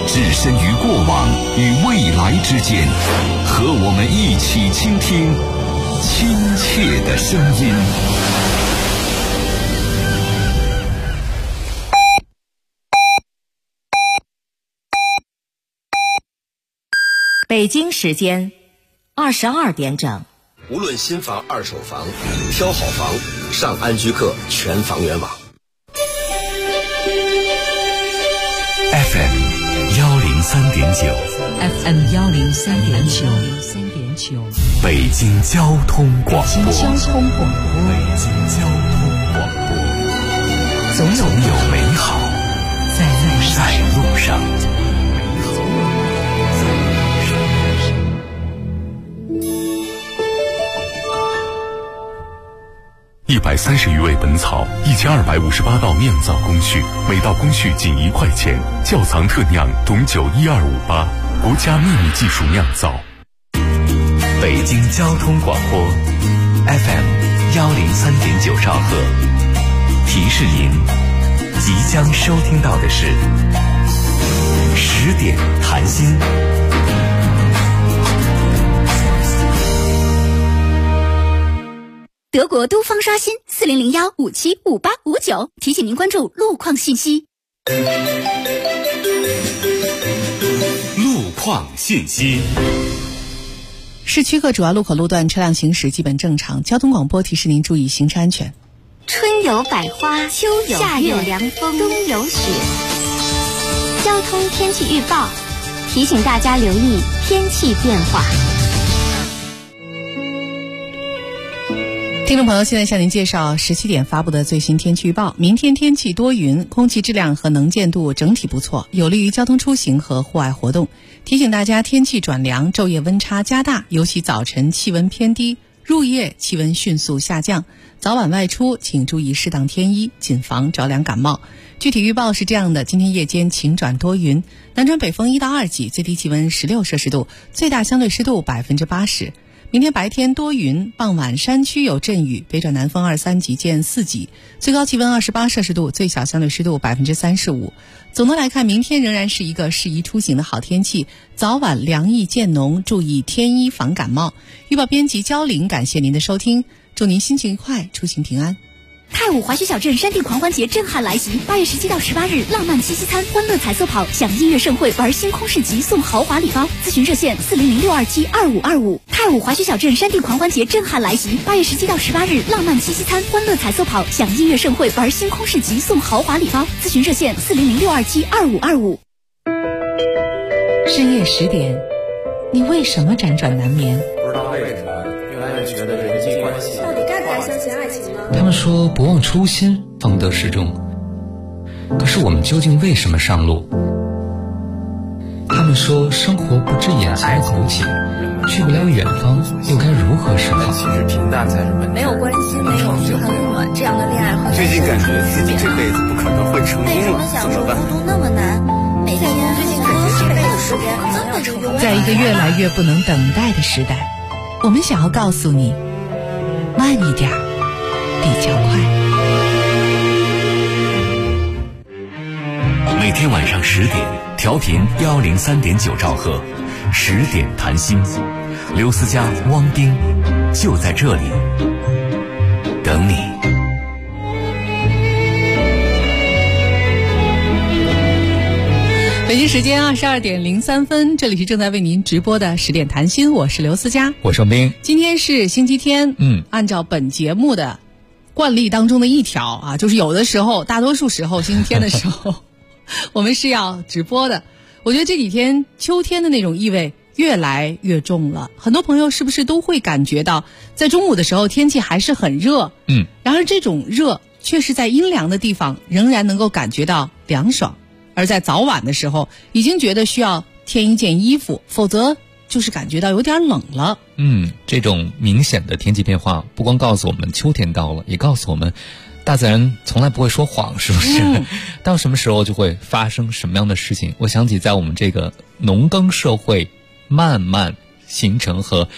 置身于过往与未来之间，和我们一起倾听亲切的声音。 北京时间22点整。 无论新房、二手房，挑好房，上安居客全房源网。 FM 103.9 FM 103.9 北京交通广播。 北京交通广播，总有美好在路上。 130余味本草，1258道酿造工序，每道工序仅1块钱。窖藏特酿董酒12588，国家秘密技术酿造。 北京交通广播 FM 103.9兆赫，提示您即将收听到的是10点谈心。 德国都方刷新4001575859，提醒您关注路况信息。 路况信息。 市区各主要路口路段车辆行驶基本正常，交通广播提示您注意行车安全。 春有百花，秋有夏有凉风，冬有雪。交通天气预报提醒大家留意天气变化。 听众朋友，现在向您介绍17点发布的最新天气预报。明天天气多云，空气质量和能见度整体不错，有利于交通出行和户外活动。提醒大家天气转凉，昼夜温差加大，尤其早晨气温偏低，入夜气温迅速下降。早晚外出请注意适当添衣，谨防着凉感冒。具体预报是这样的：今天夜间晴转多云，南转北风1到2级，最低气温16摄氏度，最大相对湿度80%。明天白天多云，傍晚山区有阵雨，北转南风2、3级见4级，最高气温28摄氏度，最小相对湿度35%。总的来看，明天仍然是一个适宜出行的好天气，早晚凉意渐浓，注意添衣防感冒。预报编辑焦玲，感谢您的收听，祝您心情愉快，出行平安。 太武滑雪小镇山地狂欢节震撼来袭，8月17到18日，浪漫七夕餐、欢乐彩色跑，享音乐盛会，玩星空市集，送豪华礼包。咨询热线40062722525。太武滑雪小镇山地狂欢节震撼来袭，8月17到18日，浪漫七夕餐、欢乐彩色跑，享音乐盛会，玩星空市集，送豪华礼包。咨询热线40062722525。 深夜10点，你为什么辗转难眠？ 不知道为什么越来越觉得人际关系到底该不该相信爱情呢？ 他们说不忘初心，方得始终。可是我们究竟为什么上路？他们说生活不止眼前的苟且，去不了远方，又该如何是好？ 其实平淡才是本质。 没有关系，没有很暖，这样的恋爱和最近感觉自己这辈子不可能会成功了，怎么办？ 孤独那么难，每天最近感觉这辈子时间根本就永远。 在一个越来越不能等待的时代，我们想要告诉你，慢一点比较快。 每天晚上10点，调频103.9兆赫，10点谈心。刘思佳、汪丁就在这里等你。 北京时间22点03分，这里是正在为您直播的10点谈心，我是刘思佳， 我是冰。 今天是星期天，按照本节目的惯例当中的一条啊，就是有的时候，大多数时候星期天的时候我们是要直播的。我觉得这几天秋天的那种意味越来越重了，很多朋友是不是都会感觉到在中午的时候天气还是很热，然而这种热却是在阴凉的地方仍然能够感觉到凉爽，而在早晚的时候已经觉得需要添一件衣服，否则就是感觉到有点冷了。 这种明显的天气变化不光告诉我们秋天到了，也告诉我们大自然从来不会说谎，是不是？到什么时候就会发生什么样的事情。我想起在我们这个农耕社会慢慢形成和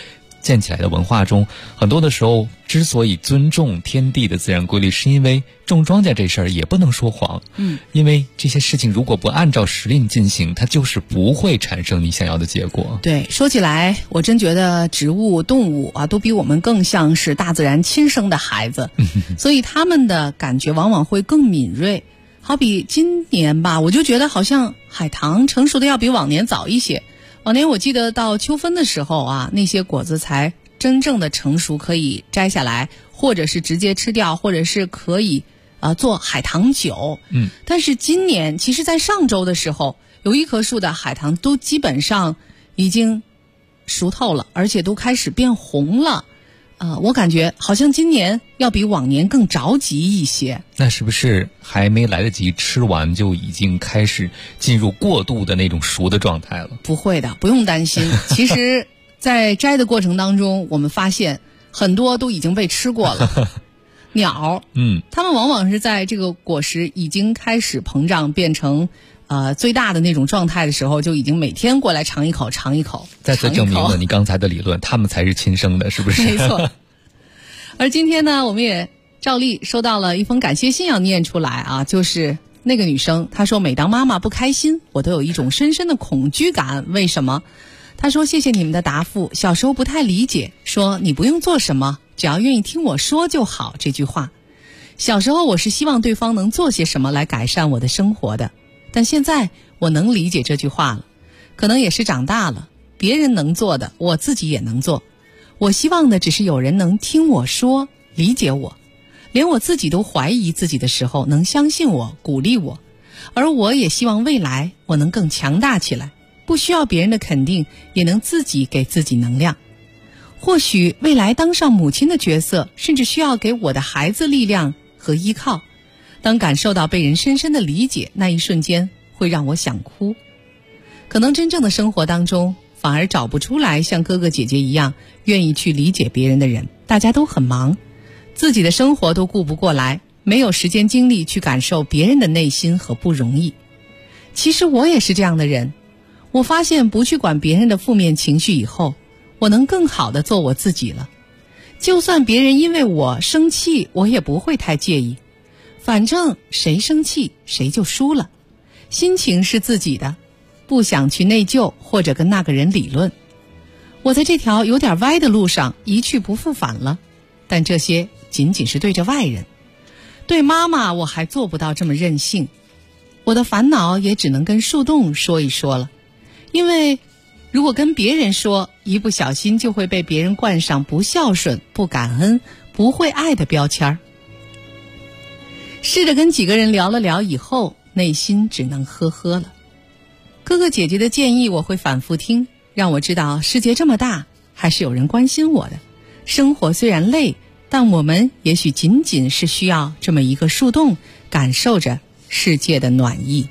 建起来的文化中，很多的时候之所以尊重天地的自然规律，是因为种庄稼这事儿也不能说谎。因为这些事情如果不按照时令进行，它就是不会产生你想要的结果。 对，说起来我真觉得植物动物啊都比我们更像是大自然亲生的孩子，所以他们的感觉往往会更敏锐。好比今年吧，我就觉得好像海棠成熟的要比往年早一些。往年我记得到秋分的时候啊，那些果子才真正的成熟，可以摘下来，或者是直接吃掉，或者是可以做海棠酒。但是今年其实在上周的时候，有一棵树的海棠都基本上已经熟透了，而且都开始变红了。我感觉好像今年要比往年更着急一些。 那是不是还没来得及吃完就已经开始进入过度的那种熟的状态了？ 不会的，不用担心。其实在摘的过程当中，我们发现很多都已经被吃过了。鸟，它们往往是在这个果实已经开始膨胀变成最大的那种状态的时候，就已经每天过来尝一口尝一口。 再次证明了你刚才的理论，他们才是亲生的，是不是？ 没错。而今天呢，我们也照例收到了一封感谢信要念出来啊，就是那个女生她说，每当妈妈不开心，我都有一种深深的恐惧感。为什么？她说，谢谢你们的答复，小时候不太理解说你不用做什么，只要愿意听我说就好这句话。小时候我是希望对方能做些什么来改善我的生活的，但现在我能理解这句话了，可能也是长大了，别人能做的我自己也能做。我希望的只是有人能听我说，理解我，连我自己都怀疑自己的时候能相信我，鼓励我。而我也希望未来我能更强大起来，不需要别人的肯定，也能自己给自己能量。或许未来当上母亲的角色，甚至需要给我的孩子力量和依靠。当感受到被人深深的理解，那一瞬间会让我想哭。可能真正的生活当中，反而找不出来像哥哥姐姐一样愿意去理解别人的人。大家都很忙，自己的生活都顾不过来，没有时间精力去感受别人的内心和不容易。其实我也是这样的人，我发现不去管别人的负面情绪以后，我能更好地做我自己了。就算别人因为我生气，我也不会太介意，反正谁生气谁就输了，心情是自己的，不想去内疚或者跟那个人理论。我在这条有点歪的路上一去不复返了，但这些仅仅是对着外人，对妈妈我还做不到这么任性。我的烦恼也只能跟树洞说一说了，因为如果跟别人说，一不小心就会被别人冠上不孝顺、不感恩、不会爱的标签。试着跟几个人聊了聊以后，内心只能呵呵了。哥哥姐姐的建议我会反复听，让我知道世界这么大，还是有人关心我的。生活虽然累，但我们也许仅仅是需要这么一个树洞，感受着世界的暖意。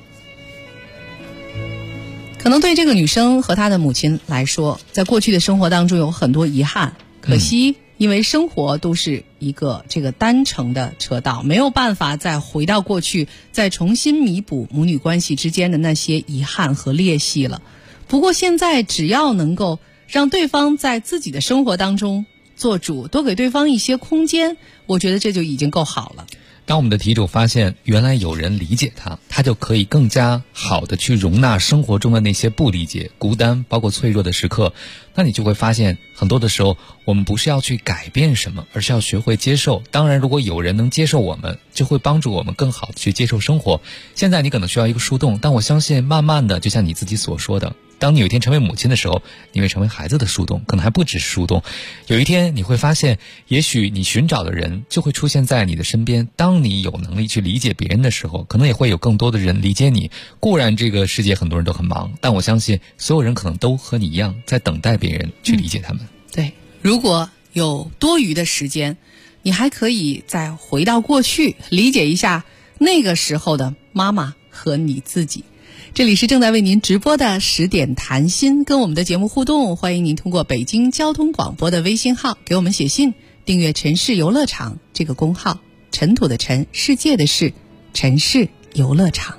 可能对这个女生和她的母亲来说，在过去的生活当中有很多遗憾，可惜因为生活都是一个这个单程的车道，没有办法再回到过去，再重新弥补母女关系之间的那些遗憾和裂隙了。不过现在只要能够让对方在自己的生活当中做主，多给对方一些空间，我觉得这就已经够好了。 当我们的题主发现原来有人理解他就可以更加好的去容纳生活中的那些不理解、孤单包括脆弱的时刻，那你就会发现很多的时候我们不是要去改变什么，而是要学会接受。当然如果有人能接受我们，就会帮助我们更好的去接受生活。现在你可能需要一个树洞，但我相信慢慢的，就像你自己所说的，当你有一天成为母亲的时候，你会成为孩子的树洞，可能还不只是树洞。有一天你会发现，也许你寻找的人就会出现在你的身边。当你有能力去理解别人的时候，可能也会有更多的人理解你。固然这个世界很多人都很忙，但我相信所有人可能都和你一样，在等待别人去理解他们。 对，如果有多余的时间，你还可以再回到过去，理解一下那个时候的妈妈和你自己。这里是正在为您直播的10点谈心，跟我们的节目互动，欢迎您通过北京交通广播的微信号给我们写信，订阅城市游乐场这个公号，尘土的尘，世界的事，城市游乐场。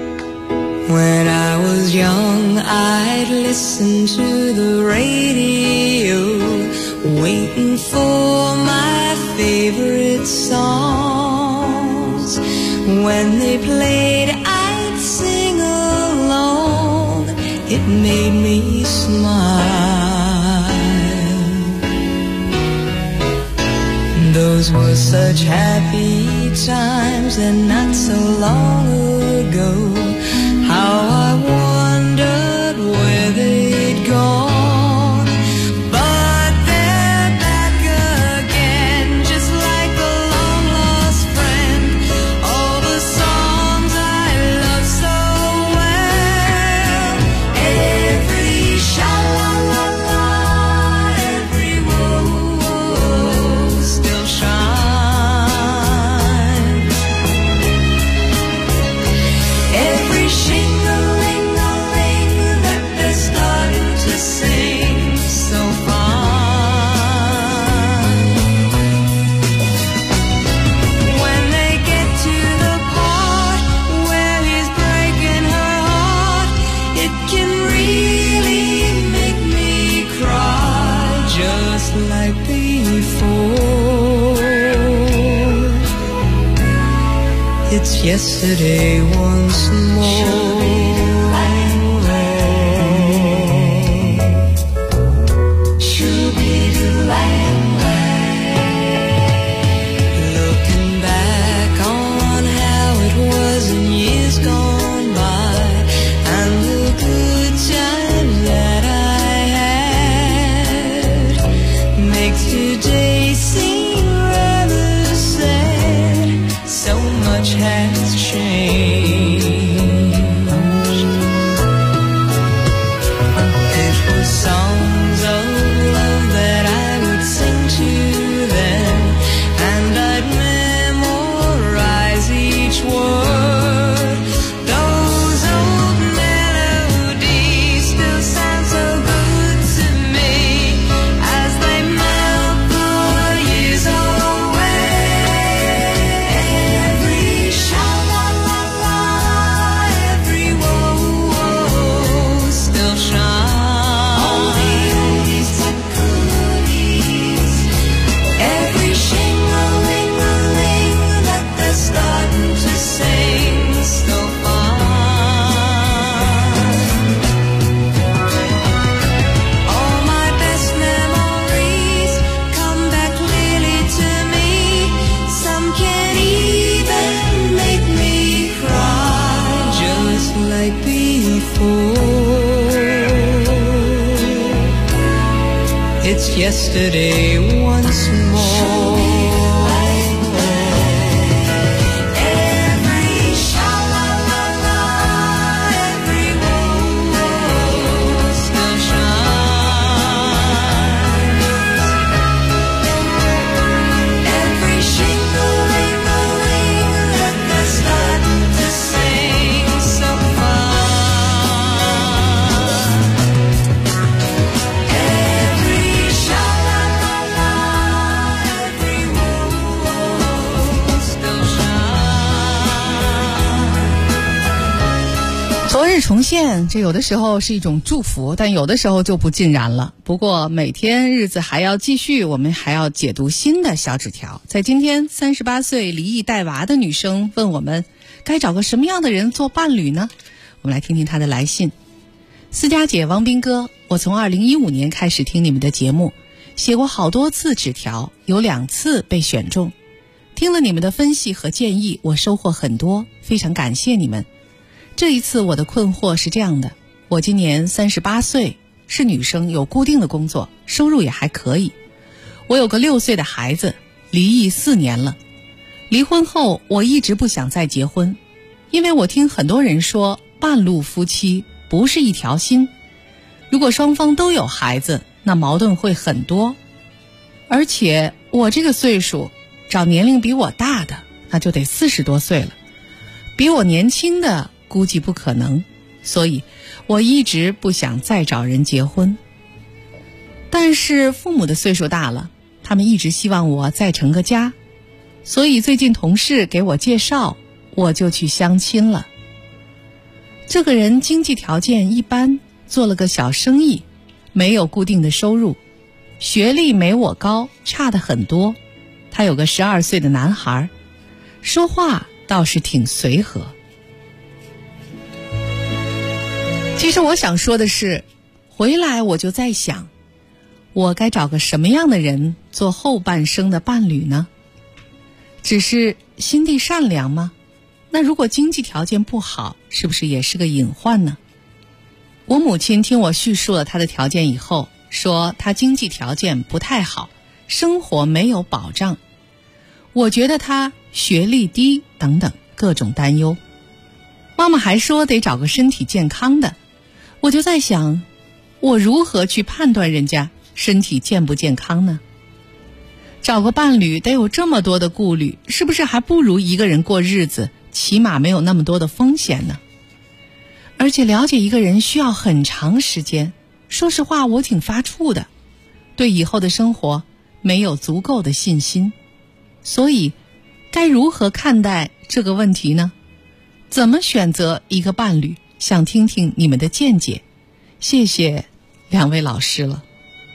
When I was young, I'd listen to the radio waiting for my favorite songs. When they played, I'd sing along. It made me smile. Those were such happy times, and not so long ago. How I wondered where they'd gone. It's yesterday once more. Looking back on how it was in years gone by, and the good times that I had, makes today seem rather sad. So much has changed. It was songs of love that I would sing to them, and I'd memorize each word. Those old melodies still sound so good to me as they melt the years away. Every sha-la-la-la, every whoa-whoa still shines. All the oldies but goodies, every shing-a-ling-a-ling that they're starting to sing still fine. All my best memories come back clearly to me. Some can even make me cry, just like before. It's yesterday once more. Every sha-la-la-la, every whoa-whoa still shines. Every shing-a-ling-a-ling that they're starting to sing so fine. Every sha-la-la-la, every whoa-whoa still shines. 昨日重现，这有的时候是一种祝福，但有的时候就不尽然了。不过每天日子还要继续，我们还要解读新的小纸条。在今天，38岁离异带娃的女生问我们，该找个什么样的人做伴侣呢？我们来听听她的来信。思佳姐、汪斌哥，我从2015年开始听你们的节目，写过好多次纸条，有2次被选中。听了你们的分析和建议，我收获很多，非常感谢你们。这一次我的困惑是这样的，我今年38岁，是女生，有固定的工作，收入也还可以。我有个6岁的孩子，离异4年了。离婚后我一直不想再结婚，因为我听很多人说半路夫妻不是一条心，如果双方都有孩子，那矛盾会很多。而且我这个岁数，找年龄比我大的那就得40多岁了，比我年轻的估计不可能，所以我一直不想再找人结婚。但是父母的岁数大了，他们一直希望我再成个家，所以最近同事给我介绍，我就去相亲了。这个人经济条件一般，做了个小生意，没有固定的收入， 学历没我高，差得很多。他有个12岁的男孩，说话倒是挺随和。其实我想说的是，回来我就在想，我该找个什么样的人做后半生的伴侣呢？只是心地善良吗？那如果经济条件不好，是不是也是个隐患呢？我母亲听我叙述了她的条件以后，说她经济条件不太好，生活没有保障。我觉得她学历低等等各种担忧。妈妈还说得找个身体健康的。我就在想，我如何去判断人家身体健不健康呢？找个伴侣得有这么多的顾虑，是不是还不如一个人过日子，起码没有那么多的风险呢？而且了解一个人需要很长时间，说实话我挺发怵的，对以后的生活没有足够的信心。所以该如何看待这个问题呢？怎么选择一个伴侣？想听听你们的见解，谢谢两位老师了。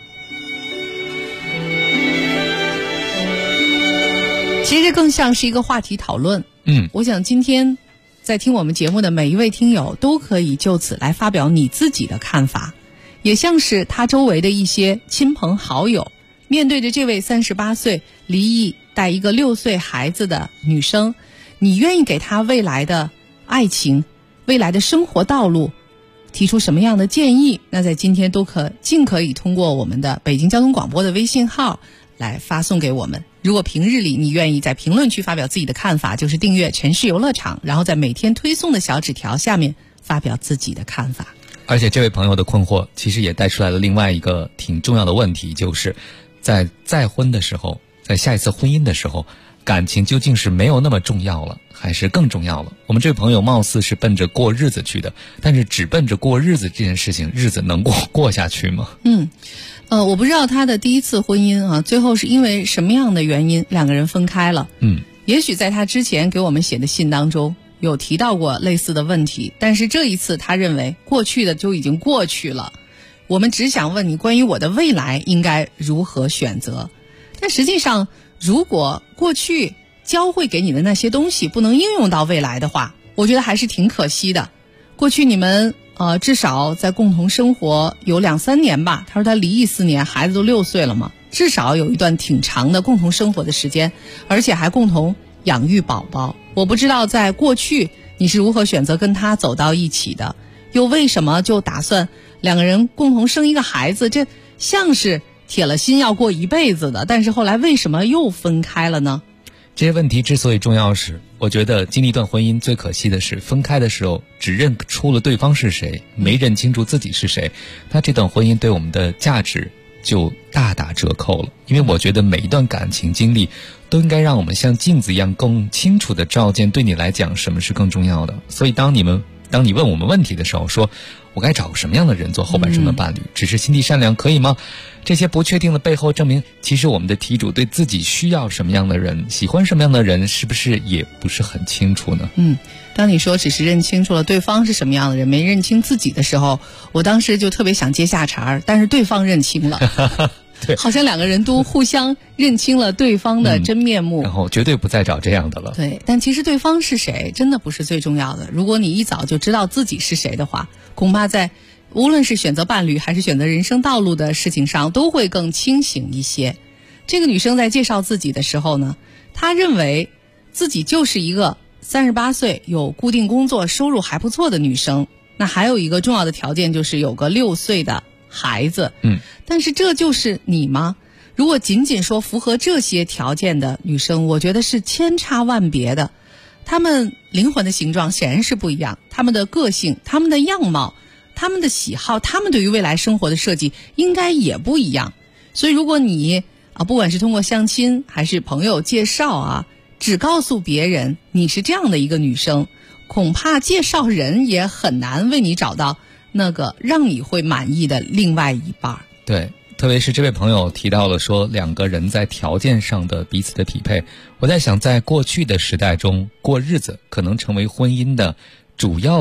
其实更像是一个话题讨论。我想今天在听我们节目的每一位听友都可以就此来发表你自己的看法，也像是他周围的一些亲朋好友，面对着这位38岁离异带一个6岁孩子的女生，你愿意给她未来的爱情、未来的生活道路提出什么样的建议？那在今天都尽可以通过我们的北京交通广播的微信号来发送给我们。如果平日里你愿意在评论区发表自己的看法，就是订阅城市游乐场，然后在每天推送的小纸条下面发表自己的看法。 而且这位朋友的困惑其实也带出来了另外一个挺重要的问题，就是在再婚的时候，在下一次婚姻的时候，感情究竟是没有那么重要了，还是更重要了？我们这位朋友貌似是奔着过日子去的，但是只奔着过日子这件事情，日子能过下去吗？ 我不知道他的第一次婚姻啊，最后是因为什么样的原因两个人分开了。也许在他之前给我们写的信当中有提到过类似的问题，但是这一次他认为过去的就已经过去了，我们只想问你关于我的未来应该如何选择。但实际上，如果过去教会给你的那些东西不能应用到未来的话，我觉得还是挺可惜的。过去你们至少在共同生活有2-3年吧，他说他离异4年，孩子都6岁了嘛，至少有一段挺长的共同生活的时间，而且还共同养育宝宝。我不知道在过去你是如何选择跟他走到一起的，又为什么就打算两个人共同生一个孩子，这像是铁了心要过一辈子的，但是后来为什么又分开了呢？ 这些问题之所以重要是，我觉得经历一段婚姻最可惜的是，分开的时候只认出了对方是谁，没认清楚自己是谁，那这段婚姻对我们的价值就大打折扣了。因为我觉得每一段感情经历都应该让我们像镜子一样更清楚地照见对你来讲什么是更重要的。所以当你问我们问题的时候，说我该找什么样的人做后半生的伴侣，只是心地善良可以吗？这些不确定的背后证明，其实我们的题主对自己需要什么样的人，喜欢什么样的人，是不是也不是很清楚呢？ 当你说只是认清楚了对方是什么样的人，没认清自己的时候，我当时就特别想接下茬，但是对方认清了对， 好像两个人都互相认清了对方的真面目， 然后绝对不再找这样的了。 对，但其实对方是谁真的不是最重要的。如果你一早就知道自己是谁的话，恐怕在无论是选择伴侣还是选择人生道路的事情上都会更清醒一些。这个女生在介绍自己的时候呢，她认为自己就是一个38岁有固定工作收入还不错的女生，那还有一个重要的条件就是有个6岁的孩子。但是这就是你吗？如果仅仅说符合这些条件的女生，我觉得是千差万别的。她们灵魂的形状显然是不一样，她们的个性、她们的样貌、她们的喜好、她们对于未来生活的设计应该也不一样。所以如果你不管是通过相亲还是朋友介绍只告诉别人你是这样的一个女生，恐怕介绍人也很难为你找到那个让你会满意的另外一半。 对，特别是这位朋友提到了说两个人在条件上的彼此的匹配，我在想在过去的时代中，过日子可能成为婚姻的主要的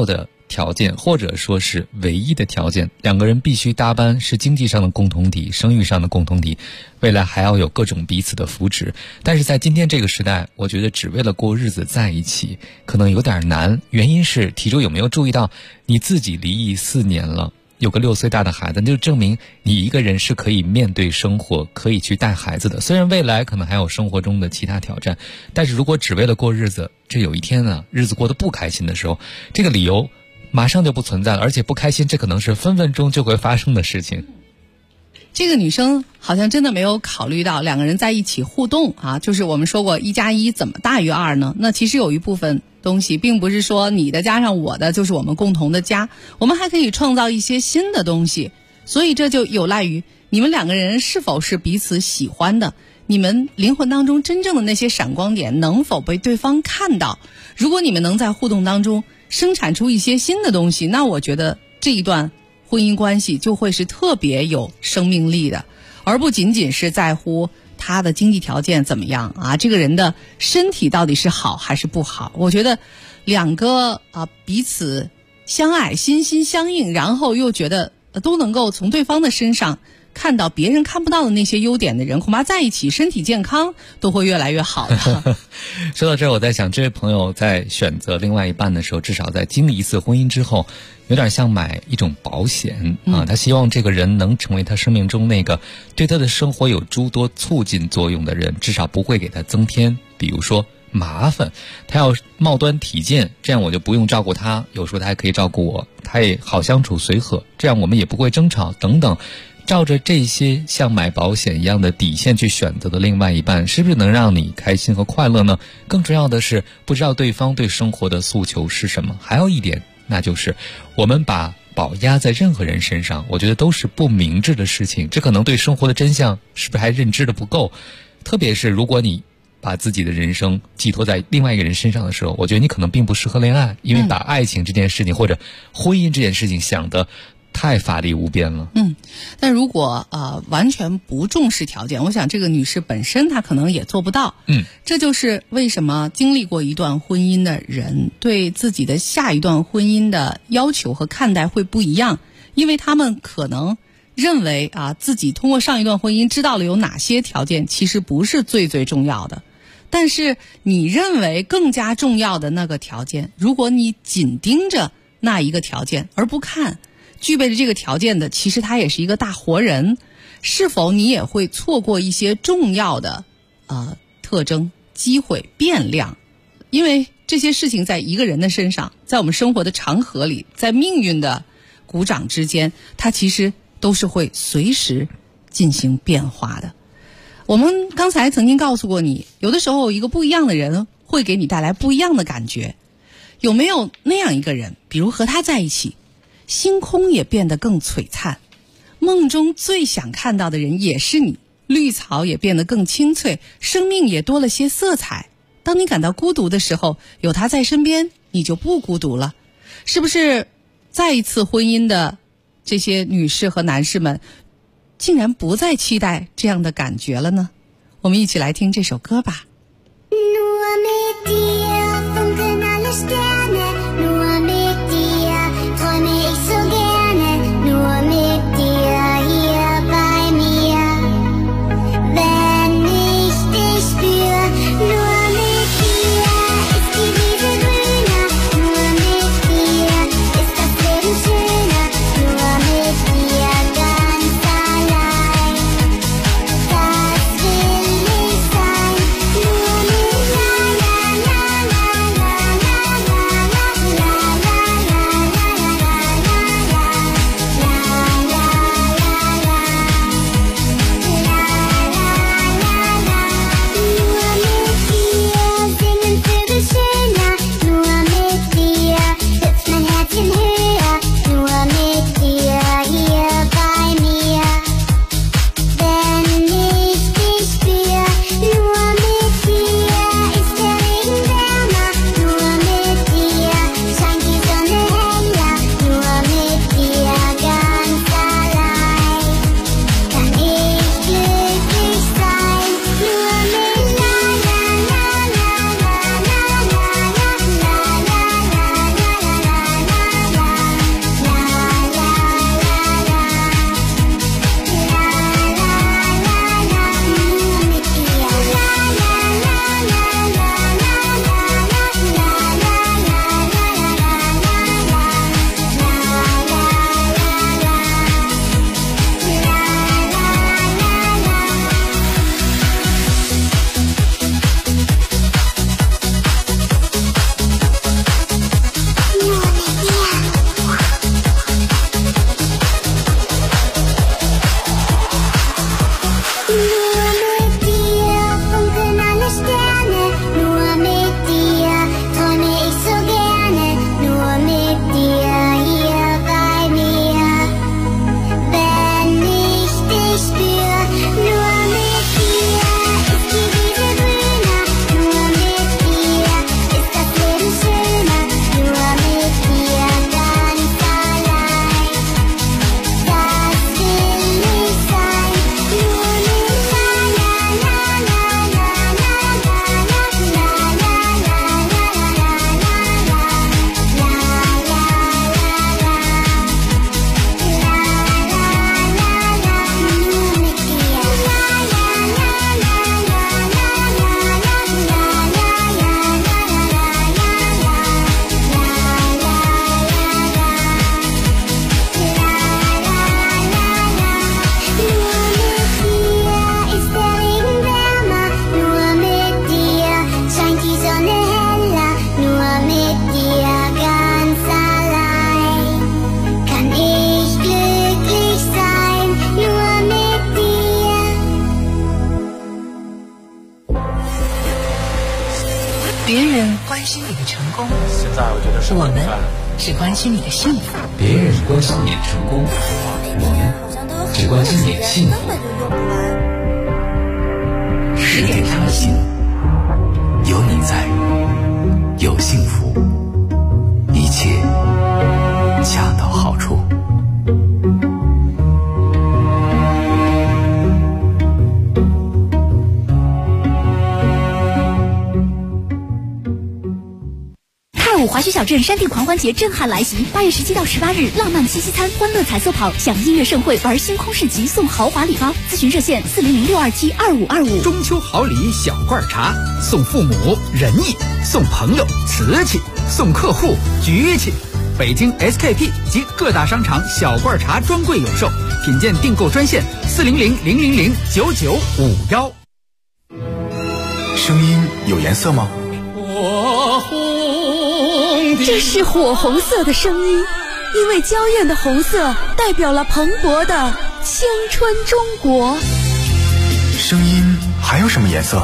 条件，或者说是唯一的条件。两个人必须搭班，是经济上的共同体，生育上的共同体，未来还要有各种彼此的扶持。但是在今天这个时代，我觉得只为了过日子在一起可能有点难。原因是体主有没有注意到，你自己离异4年了，有个6岁大的孩子，那就证明你一个人是可以面对生活，可以去带孩子的。虽然未来可能还有生活中的其他挑战，但是如果只为了过日子，这有一天呢，日子过得不开心的时候，这个理由马上就不存在了，而且不开心，这可能是分分钟就会发生的事情。 这个女生好像真的没有考虑到两个人在一起互动啊，就是我们说过1+1怎么大于2呢？那其实有一部分东西并不是说你的加上我的就是我们共同的家，我们还可以创造一些新的东西。所以这就有赖于你们两个人是否是彼此喜欢的，你们灵魂当中真正的那些闪光点能否被对方看到。如果你们能在互动当中生产出一些新的东西，那我觉得这一段婚姻关系就会是特别有生命力的，而不仅仅是在乎他的经济条件怎么样啊，这个人的身体到底是好还是不好。我觉得两个彼此相爱，心心相印，然后又觉得都能够从对方的身上看到别人看不到的那些优点的人，恐怕在一起身体健康都会越来越好的。 说到这儿，我在想，这位朋友在选择另外一半的时候，至少在经历一次婚姻之后，有点像买一种保险啊。他希望这个人能成为他生命中那个对他的生活有诸多促进作用的人，至少不会给他增添，比如说麻烦。他要貌端体健，这样我就不用照顾他，有时候他还可以照顾我，他也好相处随和，这样我们也不会争吵等等。照着这些像买保险一样的底线去选择的另外一半，是不是能让你开心和快乐呢？更重要的是，不知道对方对生活的诉求是什么。还有一点，那就是我们把宝压在任何人身上，我觉得都是不明智的事情。这可能对生活的真相是不是还认知的不够？特别是如果你把自己的人生寄托在另外一个人身上的时候，我觉得你可能并不适合恋爱，因为把爱情这件事情或者婚姻这件事情想得太法力无边了。 但如果完全不重视条件，我想这个女士本身她可能也做不到。这就是为什么经历过一段婚姻的人对自己的下一段婚姻的要求和看待会不一样，因为他们可能认为自己通过上一段婚姻知道了有哪些条件其实不是最最重要的，但是你认为更加重要的那个条件，如果你紧盯着那一个条件而不看具备着这个条件的，其实他也是一个大活人，是否你也会错过一些重要的特征、机会、变量？因为这些事情在一个人的身上，在我们生活的长河里，在命运的鼓掌之间，它其实都是会随时进行变化的。我们刚才曾经告诉过你，有的时候一个不一样的人会给你带来不一样的感觉。有没有那样一个人，比如和他在一起，星空也变得更璀璨，梦中最想看到的人也是你，绿草也变得更清脆，生命也多了些色彩。当你感到孤独的时候，有他在身边，你就不孤独了。是不是再一次婚姻的这些女士和男士们竟然不再期待这样的感觉了呢？我们一起来听这首歌吧。 Nur 功， 现在我觉得我们只关心你的幸福。 别人关心你的成功，我们只关心你的幸福。 10点谈心，有你在，有幸福，一切恰到好处。 太武华胥小镇山地狂欢节震撼来袭，8月17到18日，浪漫七夕餐、欢乐彩色跑、享音乐盛会、玩星空市集，送豪华礼包。咨询热线400-627-2525。 中秋好礼小罐茶，送父母仁义，送朋友瓷器，送客户局气。北京 SKP 及各大商场小罐茶专柜有售，品鉴订购专线400-000-9951。 声音有颜色吗？ 这是火红色的声音，因为娇艳的红色代表了蓬勃的青春中国。 声音还有什么颜色？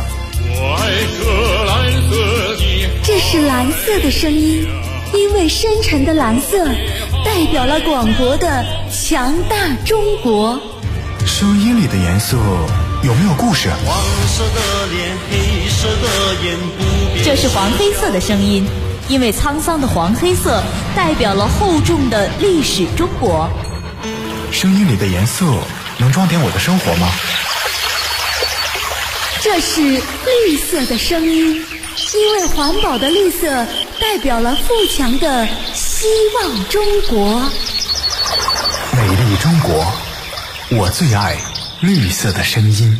这是蓝色的声音，因为深沉的蓝色代表了广博的强大中国。 声音里的颜色有没有故事？ 黄色的脸，黑色的眼，不变。 这是黄黑色的声音，因为沧桑的黄黑色代表了厚重的历史中国。 声音里的颜色能装点我的生活吗？ 这是绿色的声音，因为环保的绿色代表了富强的希望中国。 美丽中国，我最爱绿色的声音。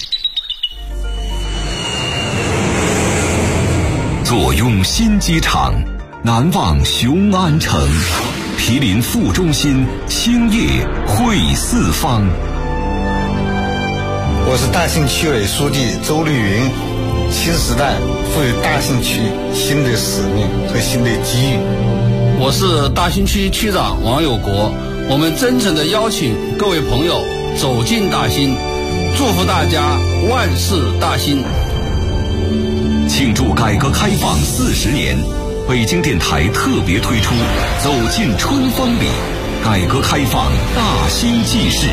坐拥新机场，难忘雄安城。毗邻副中心，兴业汇四方。 我是大兴区委书记周丽云。新时代赋予大兴区新的使命和新的机遇。 我是大兴区区长王有国。我们真诚地邀请各位朋友走进大兴，祝福大家万事大兴。 庆祝改革开放40年，北京电台特别推出走进春风里，改革开放大兴纪事。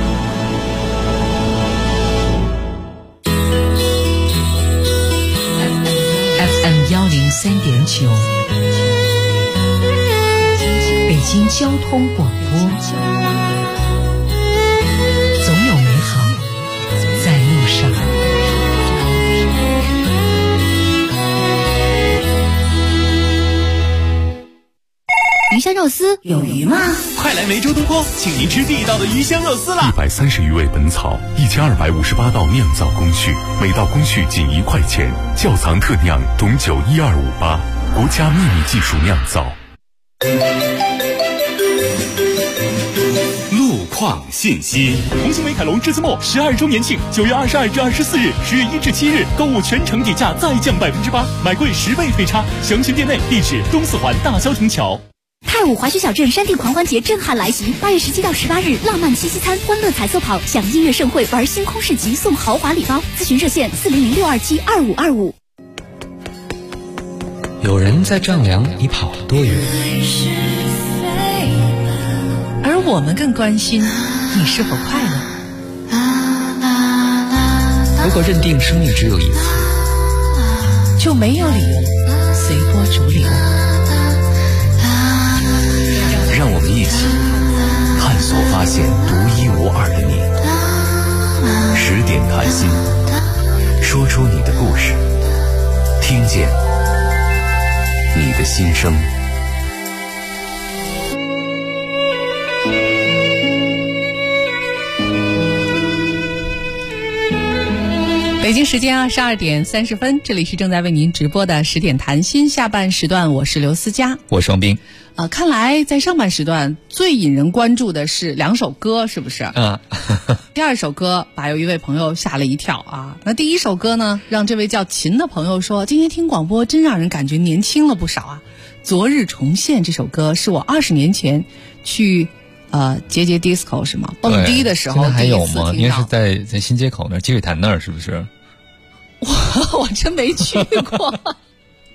FM 103.9，北京交通广播，总有美好在路上。 鱼香肉丝有鱼吗？ 快来梅州东坡，请您吃地道的鱼香肉丝啦！130余味本草，1258道酿造工序，每道工序仅1块钱，窖藏特酿董酒12588，国家秘密技术酿造。 路况信息：同庆美凯龙栀子墨12周年庆，9月22至24日，10月1至7日，购物全程底价再降8%，买贵10倍退差。详询店内，地址东四环大消亭桥。 太武华胥小镇山地狂欢节震撼来袭，8月17到18日，浪漫七夕餐、欢乐彩色跑、享音乐盛会、玩星空市集，送豪华礼包。咨询热线400-627-2525。 有人在丈量你跑了多远， 而我们更关心你是否快乐。 如果认定生命只有一次， 就没有理由随波逐流。 让我们一起探索发现独一无二的你。10点谈心，说出你的故事，听见你的心声。 北京时间22点30分，这里是正在为您直播的10点谈心下半时段，我是刘思佳， 我是王斌。 看来在上半时段最引人关注的是2首歌，是不是？第2首歌把有一位朋友吓了一跳啊。那第1首歌呢，让这位叫秦的朋友说，今天听广播真让人感觉年轻了不少啊。昨日重现这首歌是我20年前去节 disco 是吗？蹦迪的时候还有吗？ 第一次听到。 应该是在新街口那儿积水潭那儿，是不是？ 我真没去过。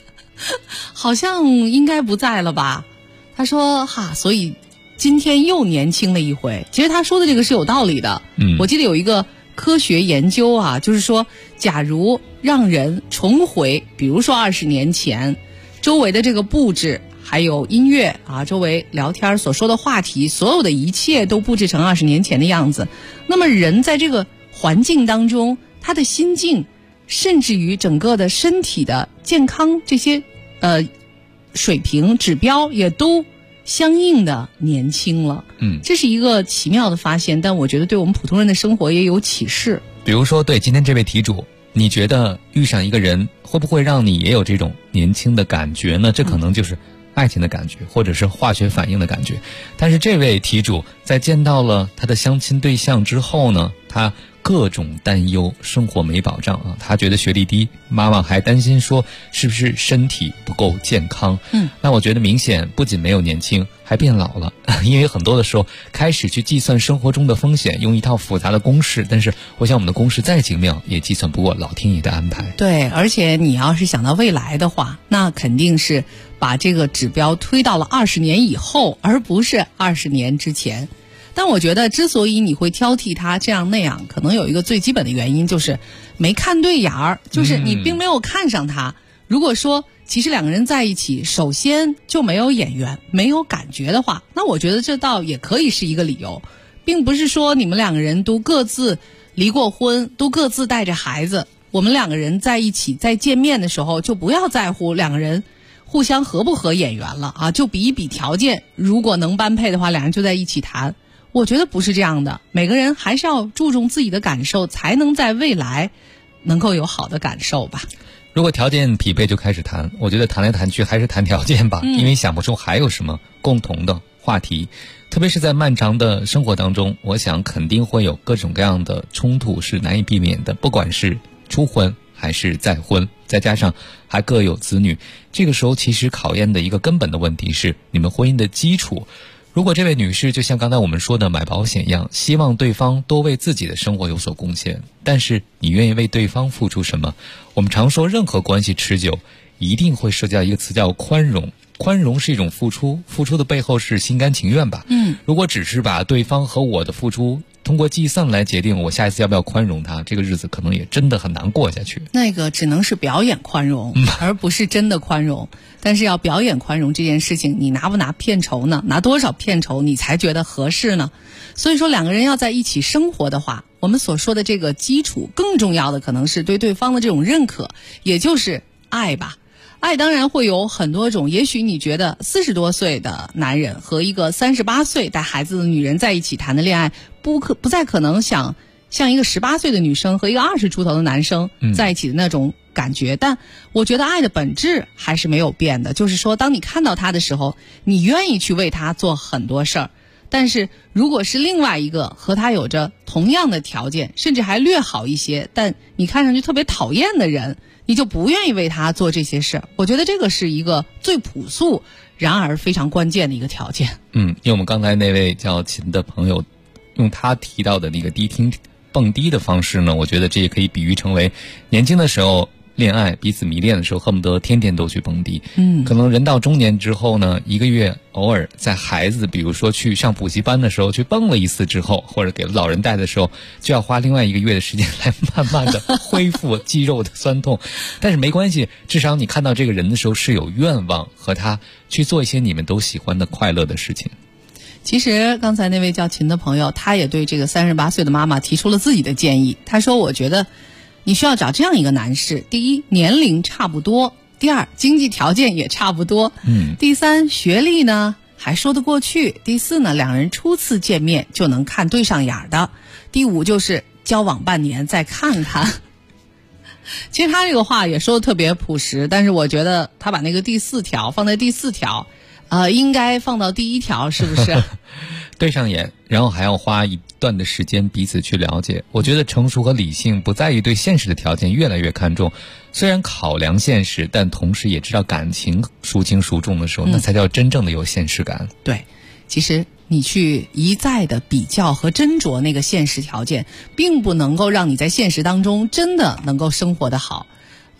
好像应该不在了吧。他说所以今天又年轻了一回。其实他说的这个是有道理的。我记得有一个科学研究啊，就是说假如让人重回比如说20年前，周围的这个布置还有音乐啊，周围聊天所说的话题，所有的一切都布置成20年前的样子，那么人在这个环境当中，他的心境甚至于整个的身体的健康这些水平指标也都相应的年轻了。这是一个奇妙的发现，但我觉得对我们普通人的生活也有启示。 比如说对今天这位题主，你觉得遇上一个人会不会让你也有这种年轻的感觉呢？这可能就是爱情的感觉，或者是化学反应的感觉。但是这位题主在见到了他的相亲对象之后呢，他各种担忧，生活没保障啊。他觉得学历低，妈妈还担心说是不是身体不够健康。那我觉得明显不仅没有年轻，还变老了。因为很多的时候开始去计算生活中的风险，用一套复杂的公式，但是我想我们的公式再精妙，也计算不过老天爷的安排。 对，而且你要是想到未来的话，那肯定是把这个指标推到了20年以后，而不是20年之前。但我觉得之所以你会挑剔他这样那样，可能有一个最基本的原因，就是没看对眼儿，就是你并没有看上他。如果说其实两个人在一起，首先就没有眼缘，没有感觉的话，那我觉得这倒也可以是一个理由，并不是说你们两个人都各自离过婚，都各自带着孩子，我们两个人在一起在见面的时候就不要在乎两个人互相合不合眼缘了啊，就比一比条件，如果能般配的话，两人就在一起谈。我觉得不是这样的，每个人还是要注重自己的感受，才能在未来能够有好的感受吧。 如果条件匹配就开始谈，我觉得谈来谈去还是谈条件吧，因为想不出还有什么共同的话题。特别是在漫长的生活当中，我想肯定会有各种各样的冲突是难以避免的，不管是初婚还是再婚，再加上还各有子女，这个时候其实考验的一个根本的问题是你们婚姻的基础。如果这位女士就像刚才我们说的买保险一样，希望对方多为自己的生活有所贡献，但是你愿意为对方付出什么？我们常说任何关系持久一定会涉及到一个词叫宽容，宽容是一种付出，付出的背后是心甘情愿吧。如果只是把对方和我的付出通过计算来决定我下一次要不要宽容他，这个日子可能也真的很难过下去。 那个只能是表演宽容，而不是真的宽容。但是要表演宽容这件事情，你拿不拿片酬呢？拿多少片酬你才觉得合适呢？所以说两个人要在一起生活的话，我们所说的这个基础，更重要的可能是对对方的这种认可，也就是爱吧。爱当然会有很多种，也许你觉得40多岁的男人和一个38岁带孩子的女人在一起谈的恋爱，不再可能像一个18岁的女生和一个20出头的男生在一起的那种感觉。但我觉得爱的本质还是没有变的，就是说当你看到他的时候，你愿意去为他做很多事儿。但是如果是另外一个和他有着同样的条件，甚至还略好一些，但你看上去特别讨厌的人，你就不愿意为他做这些事。我觉得这个是一个最朴素然而非常关键的一个条件。 因为我们刚才那位叫秦的朋友用他提到的那个低听蹦迪的方式呢，我觉得这也可以比喻成为年轻的时候恋爱彼此迷恋的时候，恨不得天天都去蹦迪。可能人到中年之后呢，一个月偶尔在孩子比如说去上补习班的时候去蹦了一次之后，或者给老人带的时候，就要花另外1个月的时间来慢慢的恢复肌肉的酸痛。但是没关系，至少你看到这个人的时候是有愿望和他去做一些你们都喜欢的快乐的事情。 其实刚才那位叫秦的朋友，他也对这个38岁的妈妈提出了自己的建议。他说我觉得你需要找这样一个男士，第一，年龄差不多；第二，经济条件也差不多；第三，学历呢还说得过去；第四呢，两人初次见面就能看对上眼的；第五就是交往半年再看看。其实他这个话也说得特别朴实，但是我觉得他把那个第4条放在第4条，应该放到第1条，是不是？ 对上眼，然后还要花一段的时间彼此去了解。我觉得成熟和理性不在于对现实的条件越来越看重，虽然考量现实，但同时也知道感情孰轻孰重的时候，那才叫真正的有现实感。 对，其实你去一再的比较和斟酌那个现实条件，并不能够让你在现实当中真的能够生活得好。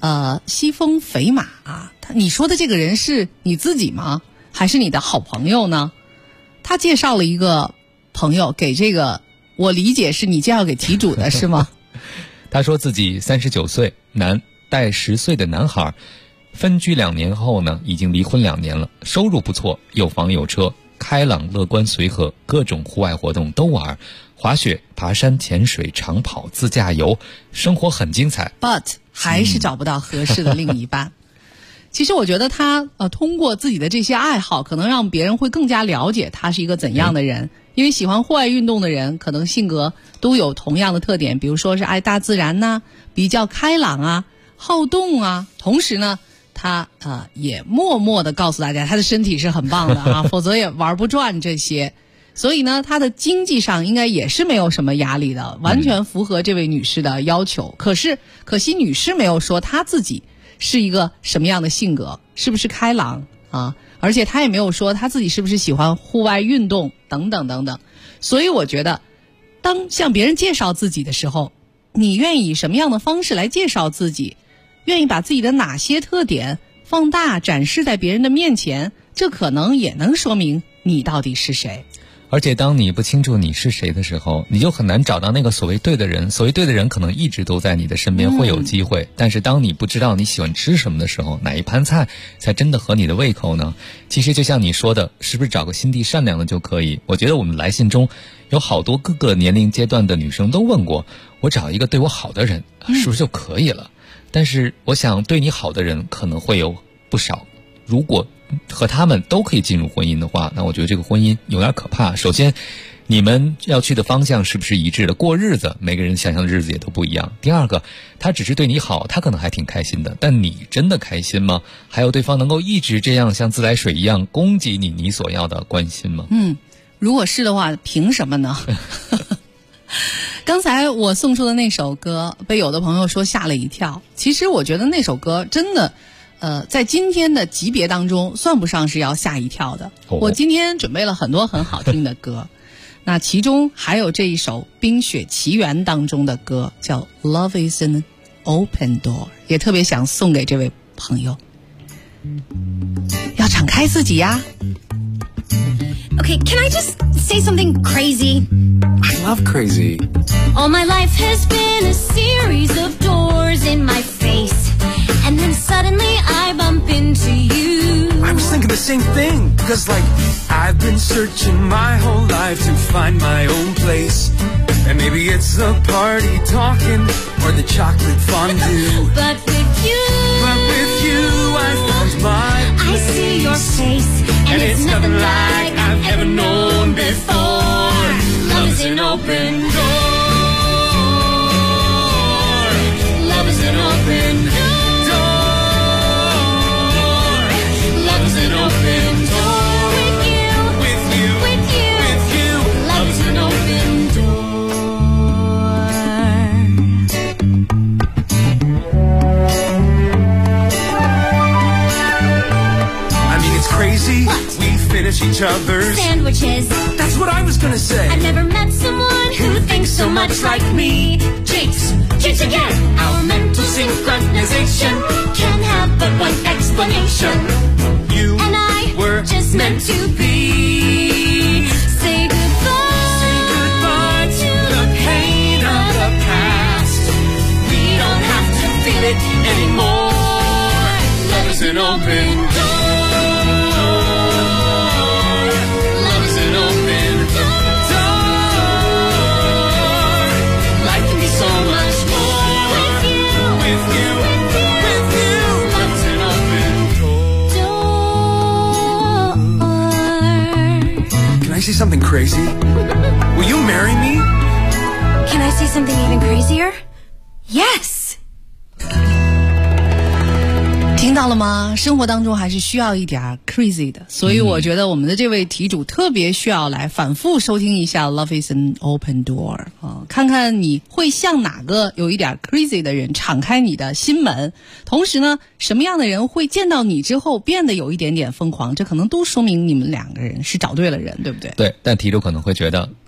西风肥马啊，你说的这个人是你自己吗？还是你的好朋友呢？他介绍了一个朋友给这个，我理解是你介绍给题主的是吗？ 他说自己39岁，男，带10岁的男孩，分居2年后呢，已经离婚2年了，收入不错，有房有车，开朗乐观随和，各种户外活动都玩，滑雪、爬山、潜水、长跑、自驾游，生活很精彩。 But 还是找不到合适的另一半。其实我觉得他通过自己的这些爱好，可能让别人会更加了解他是一个怎样的人。因为喜欢户外运动的人，可能性格都有同样的特点，比如说是爱大自然呐，比较开朗啊，好动啊。同时呢，他也默默地告诉大家，他的身体是很棒的啊，否则也玩不转这些。所以呢，他的经济上应该也是没有什么压力的，完全符合这位女士的要求。可惜女士没有说她自己是一个什么样的性格，是不是开朗啊？而且她也没有说她自己是不是喜欢户外运动等等等等。所以我觉得，当向别人介绍自己的时候，你愿意以什么样的方式来介绍自己？愿意把自己的哪些特点放大展示在别人的面前？这可能也能说明你到底是谁。 而且当你不清楚你是谁的时候，你就很难找到那个所谓对的人。所谓对的人可能一直都在你的身边，会有机会。但是当你不知道你喜欢吃什么的时候，哪一盘菜才真的合你的胃口呢？其实就像你说的，是不是找个心地善良的就可以？我觉得我们来信中有好多各个年龄阶段的女生都问过，我找一个对我好的人是不是就可以了？但是我想对你好的人可能会有不少，如果和他们都可以进入婚姻的话，那我觉得这个婚姻有点可怕。首先，你们要去的方向是不是一致的？过日子，每个人想象的日子也都不一样。第二个，他只是对你好，他可能还挺开心的，但你真的开心吗？还有对方能够一直这样像自来水一样供给你所要的关心吗？ 如果是的话，凭什么呢？刚才我送出的那首歌被有的朋友说吓了一跳，其实我觉得那首歌真的在今天的级别当中算不上是要吓一跳的。我今天准备了很多很好听的歌，那其中还有这一首《冰雪奇缘》当中的歌叫 Love is an Open Door， 也特别想送给这位朋友，要敞开自己呀。 Okay, can I just say something crazy? I love crazy. All my life has been a series of doors in my face, and then suddenly I bump into you. I was thinking the same thing, because like I've been searching my whole life to find my own place. And maybe it's the party talking or the chocolate fondue. But with you, I found my place. I see your face, and it's nothing like I've ever known before. Love is an open door. Love is an open door. Love is an open door. With you. Love is an open door. I mean, it's crazy. What? We finish each other's sandwiches. That's what I was gonna say. I've never met someone who thinks so much like me. Jinx again. Our mental synchronization can have but one explanation. You and I were just meant to be. Say goodbye to the pain of the past. We don't have to feel it anymore. Love is an open door. Love is an open door. Life can be so much more with you. Love is an open door. Can I say something crazy? Will you marry me? Can I say something even crazier? Yes! 听到了吗？生活当中还是需要一点 crazy 的，所以我觉得我们的这位题主特别需要来反复收听一下 Love is an Open Door 看看你会向哪个有一点 crazy 的人敞开你的心门，同时呢，什么样的人会见到你之后变得有一点点疯狂，这可能都说明你们两个人是找对了人，对不对？ 对，但题主可能会觉得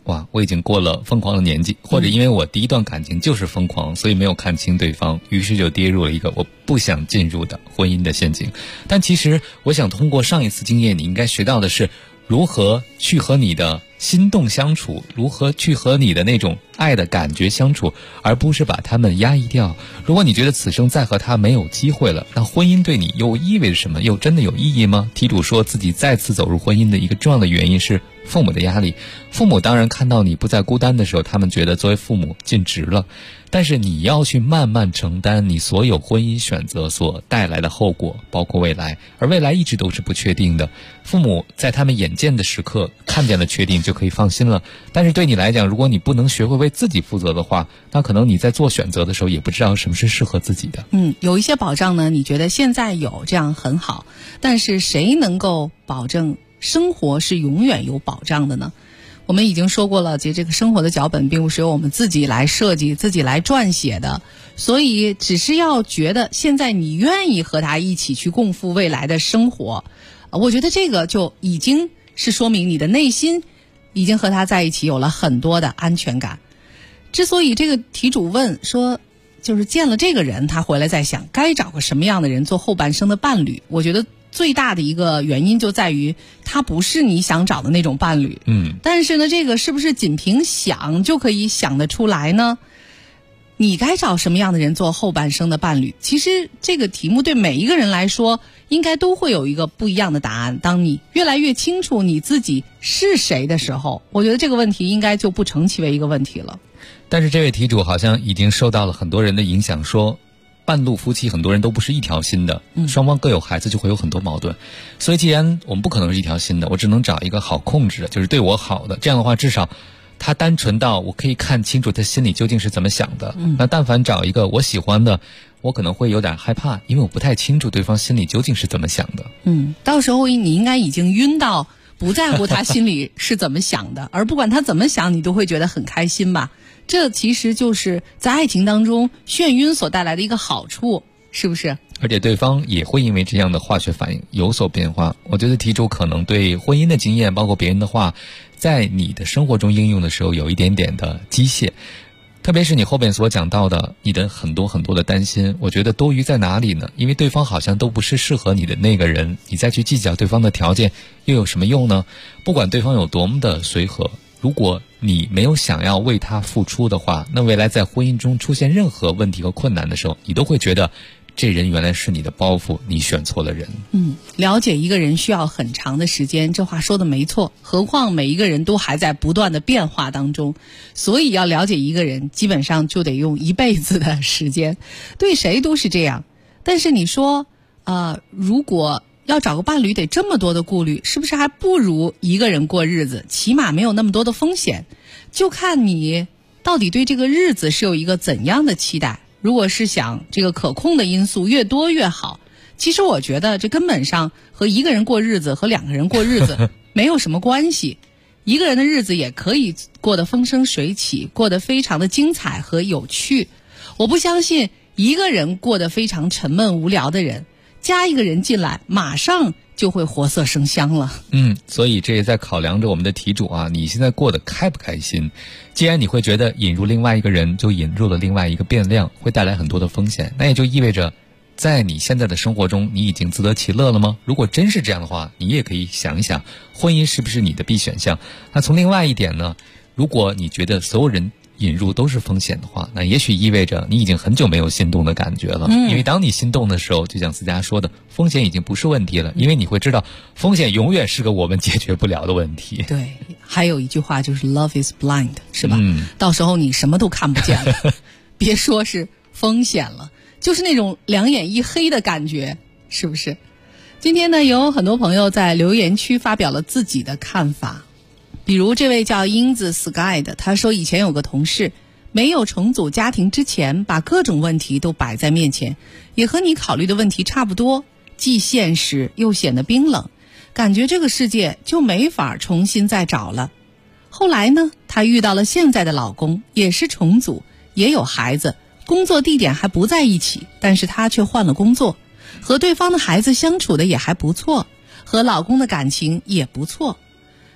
哇，我已经过了疯狂的年纪，或者因为我第一段感情就是疯狂，所以没有看清对方，于是就跌入了一个我不想进入的婚姻的陷阱。但其实我想通过上一次经验，你应该学到的是如何去和你的心动相处，如何去和你的那种爱的感觉相处，而不是把他们压抑掉。如果你觉得此生再和他没有机会了，那婚姻对你又意味着什么？又真的有意义吗？题主说自己再次走入婚姻的一个重要的原因是父母的压力。父母当然看到你不再孤单的时候，他们觉得作为父母尽职了，但是你要去慢慢承担你所有婚姻选择所带来的后果，包括未来，而未来一直都是不确定的。父母在他们眼见的时刻看见了确定就可以放心了，但是对你来讲，如果你不能学会为自己负责的话，那可能你在做选择的时候也不知道什么是适合自己的。 有一些保障呢，你觉得现在有这样很好，但是谁能够保证生活是永远有保障的呢？我们已经说过了，其实这个生活的脚本并不是由我们自己来设计、自己来撰写的，所以只是要觉得现在你愿意和他一起去共赴未来的生活，我觉得这个就已经是说明你的内心已经和他在一起有了很多的安全感。之所以这个题主问说，就是见了这个人，他回来在想该找个什么样的人做后半生的伴侣，我觉得最大的一个原因就在于他不是你想找的那种伴侣。但是呢，这个是不是仅凭想就可以想得出来呢？你该找什么样的人做后半生的伴侣？其实这个题目对每一个人来说应该都会有一个不一样的答案。当你越来越清楚你自己是谁的时候，我觉得这个问题应该就不成其为一个问题了。 但是这位题主好像已经受到了很多人的影响，说半路夫妻很多人都不是一条心的，双方各有孩子就会有很多矛盾，所以既然我们不可能是一条心的，我只能找一个好控制的，就是对我好的，这样的话至少他单纯到我可以看清楚他心里究竟是怎么想的。那但凡找一个我喜欢的，我可能会有点害怕，因为我不太清楚对方心里究竟是怎么想的。 到时候你应该已经晕到不在乎他心里是怎么想的而不管他怎么想你都会觉得很开心吧。这其实就是在爱情当中眩晕所带来的一个好处，是不是？ 而且对方也会因为这样的化学反应有所变化。我觉得题主可能对婚姻的经验，包括别人的话，在你的生活中应用的时候有一点点的机械，特别是你后边所讲到的你的很多很多的担心，我觉得多余在哪里呢？因为对方好像都不是适合你的那个人，你再去计较对方的条件又有什么用呢？不管对方有多么的随和，如果你没有想要为他付出的话，那未来在婚姻中出现任何问题和困难的时候，你都会觉得这人原来是你的包袱，你选错了人。 了解一个人需要很长的时间，这话说的没错，何况每一个人都还在不断的变化当中，所以要了解一个人基本上就得用一辈子的时间，对谁都是这样。但是你说如果要找个伴侣得这么多的顾虑，是不是还不如一个人过日子，起码没有那么多的风险。就看你到底对这个日子是有一个怎样的期待。如果是想这个可控的因素越多越好，其实我觉得这根本上和一个人过日子和两个人过日子没有什么关系。一个人的日子也可以过得风生水起，过得非常的精彩和有趣。我不相信一个人过得非常沉闷无聊的人，加一个人进来马上就会活色生香了。 所以这也在考量着我们的题主啊，你现在过得开不开心？既然你会觉得引入另外一个人就引入了另外一个变量，会带来很多的风险，那也就意味着在你现在的生活中你已经自得其乐了吗？如果真是这样的话，你也可以想一想，婚姻是不是你的必选项？那从另外一点呢，如果你觉得所有人引入都是风险的话，那也许意味着你已经很久没有心动的感觉了。因为当你心动的时候，就像思佳说的，风险已经不是问题了，因为你会知道风险永远是个我们解决不了的问题。 对，还有一句话就是 Love is blind， 是吧？到时候你什么都看不见了别说是风险了，就是那种两眼一黑的感觉，是不是？今天呢，有很多朋友在留言区发表了自己的看法。比如这位叫英子 Sky 的，他说以前有个同事没有重组家庭之前，把各种问题都摆在面前，也和你考虑的问题差不多，既现实又显得冰冷，感觉这个世界就没法重新再找了。后来呢，她遇到了现在的老公，也是重组，也有孩子，工作地点还不在一起，但是她却换了工作，和对方的孩子相处的也还不错，和老公的感情也不错。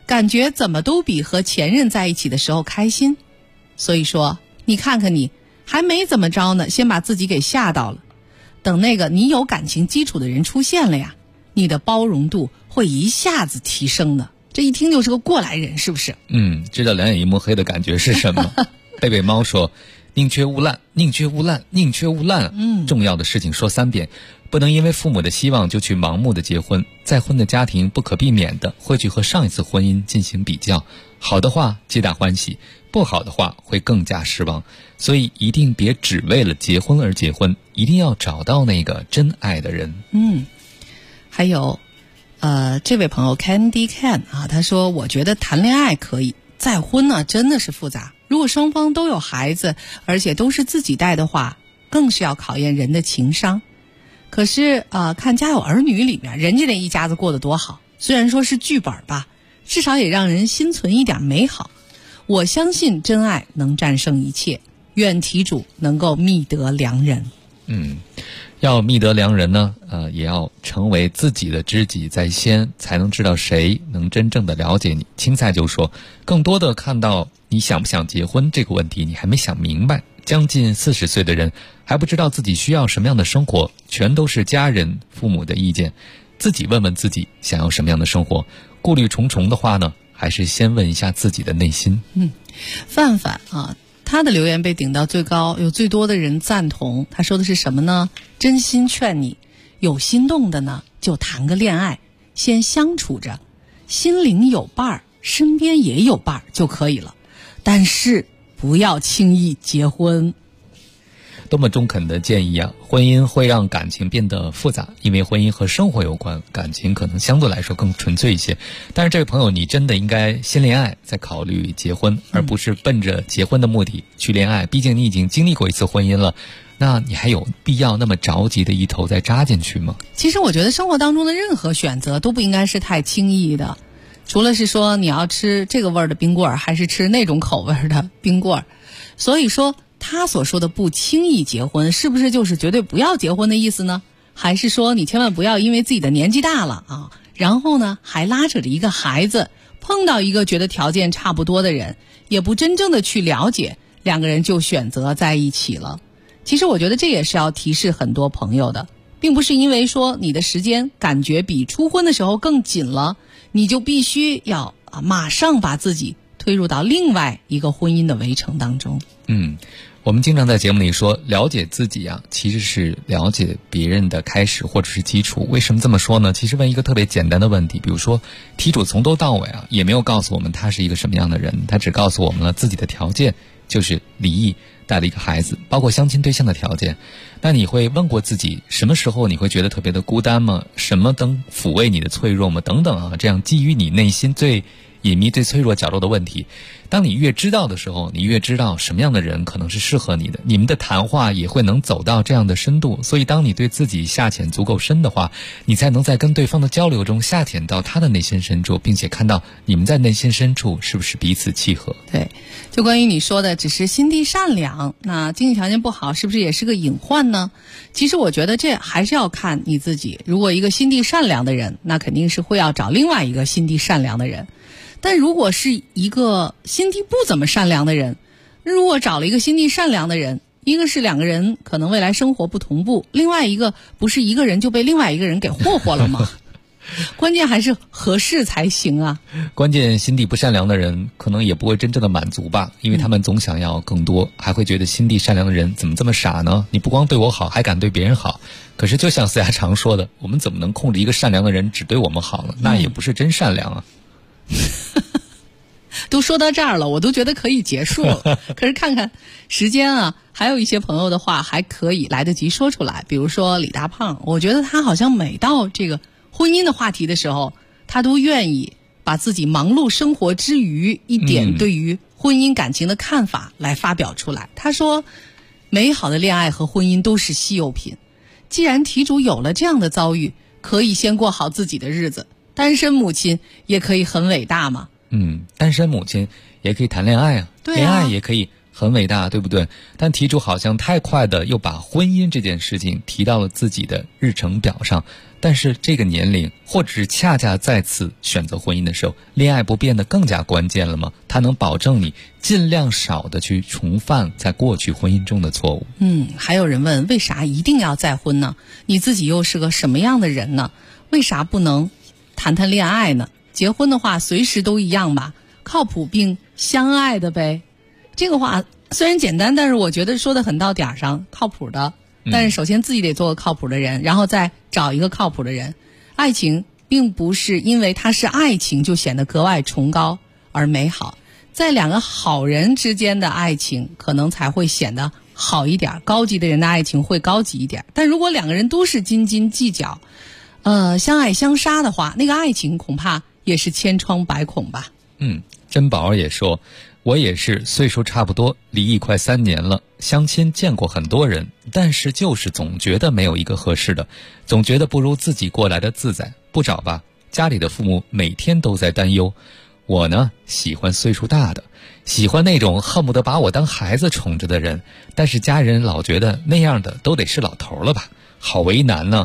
感觉怎么都比和前任在一起的时候开心。所以说，你看看你，还没怎么着呢，先把自己给吓到了。等那个你有感情基础的人出现了呀，你的包容度会一下子提升的。这一听就是个过来人，是不是？ 知道两眼一抹黑的感觉是什么？贝贝猫说，宁缺毋滥，宁缺毋滥，宁缺毋滥。重要的事情说3遍，不能因为父母的希望就去盲目的结婚。再婚的家庭不可避免的会去和上一次婚姻进行比较，好的话皆大欢喜，不好的话会更加失望。所以一定别只为了结婚而结婚，一定要找到那个真爱的人。 还有这位朋友 Candy Can 啊，他说我觉得谈恋爱可以，再婚呢真的是复杂。如果双方都有孩子，而且都是自己带的话，更是要考验人的情商。可是看《家有儿女》里面，人家这一家子过得多好，虽然说是剧本吧，至少也让人心存一点美好。我相信真爱能战胜一切，愿题主能够觅得良人。 要觅得良人呢，也要成为自己的知己在先，才能知道谁能真正的了解你。青菜就说，更多的看到你想不想结婚这个问题，你还没想明白。将近40岁的人还不知道自己需要什么样的生活，全都是家人父母的意见。自己问问自己想要什么样的生活，顾虑重重的话呢，还是先问一下自己的内心。 范范啊，他的留言被顶到最高，有最多的人赞同。他说的是什么呢？真心劝你，有心动的呢就谈个恋爱，先相处着，心灵有伴儿，身边也有伴儿就可以了，但是不要轻易结婚。 多么中肯的建议啊！婚姻会让感情变得复杂，因为婚姻和生活有关，感情可能相对来说更纯粹一些。但是这位朋友，你真的应该先恋爱，再考虑结婚，而不是奔着结婚的目的去恋爱。毕竟你已经经历过一次婚姻了，那你还有必要那么着急的一头再扎进去吗？ 其实我觉得生活当中的任何选择都不应该是太轻易的，除了是说你要吃这个味儿的冰棍儿，还是吃那种口味的冰棍儿。所以说他所说的不轻易结婚，是不是就是绝对不要结婚的意思呢？还是说你千万不要因为自己的年纪大了啊，然后呢还拉扯着一个孩子，碰到一个觉得条件差不多的人，也不真正的去了解，两个人就选择在一起了。其实我觉得这也是要提示很多朋友的，并不是因为说你的时间感觉比初婚的时候更紧了，你就必须要马上把自己推入到另外一个婚姻的围城当中。 我们经常在节目里说，了解自己啊，其实是了解别人的开始或者是基础。为什么这么说呢？其实问一个特别简单的问题，比如说题主从头到尾啊，也没有告诉我们他是一个什么样的人，他只告诉我们了自己的条件，就是离异带了一个孩子，包括相亲对象的条件。那你会问过自己，什么时候你会觉得特别的孤单吗？什么能抚慰你的脆弱吗？等等啊，这样基于你内心最隐秘最脆弱角落的问题，当你越知道的时候，你越知道什么样的人可能是适合你的，你们的谈话也会能走到这样的深度。所以当你对自己下潜足够深的话，你才能在跟对方的交流中下潜到他的内心深处，并且看到你们在内心深处是不是彼此契合。 对，就关于你说的只是心地善良，那经济条件不好是不是也是个隐患呢？其实我觉得这还是要看你自己。如果一个心地善良的人，那肯定是会要找另外一个心地善良的人。但如果是一个心地不怎么善良的人，如果找了一个心地善良的人，一个是两个人可能未来生活不同步，另外一个不是一个人就被另外一个人给霍霍了吗？关键还是合适才行啊。 关键心地不善良的人可能也不会真正的满足吧，因为他们总想要更多，还会觉得心地善良的人怎么这么傻呢？你不光对我好，还敢对别人好。可是就像四丫常说的，我们怎么能控制一个善良的人只对我们好呢？那也不是真善良啊。 都说到这儿了，我都觉得可以结束了。可是看看时间啊，还有一些朋友的话还可以来得及说出来。比如说李大胖，我觉得他好像每到这个婚姻的话题的时候，他都愿意把自己忙碌生活之余一点对于婚姻感情的看法来发表出来。他说，美好的恋爱和婚姻都是稀有品，既然题主有了这样的遭遇，可以先过好自己的日子。单身母亲也可以很伟大嘛。 单身母亲也可以谈恋爱啊，恋爱也可以很伟大，对不对？但题主好像太快的又把婚姻这件事情提到了自己的日程表上。但是这个年龄，或者是恰恰再次选择婚姻的时候，恋爱不变得更加关键了吗？它能保证你尽量少的去重犯在过去婚姻中的错误。 还有人问，为啥一定要再婚呢？你自己又是个什么样的人呢？为啥不能谈谈恋爱呢？结婚的话随时都一样吧，靠谱并相爱的呗。这个话虽然简单，但是我觉得说得很到点上，靠谱的。但是首先自己得做个靠谱的人，然后再找一个靠谱的人。爱情并不是因为它是爱情就显得格外崇高而美好，在两个好人之间的爱情可能才会显得好一点，高级的人的爱情会高级一点。但如果两个人都是斤斤计较，相爱相杀的话，那个爱情恐怕也是千疮百孔吧。 珍宝也说，我也是岁数差不多，离异快3年了，相亲见过很多人，但是就是总觉得没有一个合适的，总觉得不如自己过来的自在，不找吧，家里的父母每天都在担忧。我呢，喜欢岁数大的，喜欢那种恨不得把我当孩子宠着的人，但是家人老觉得那样的都得是老头了吧，好为难呢。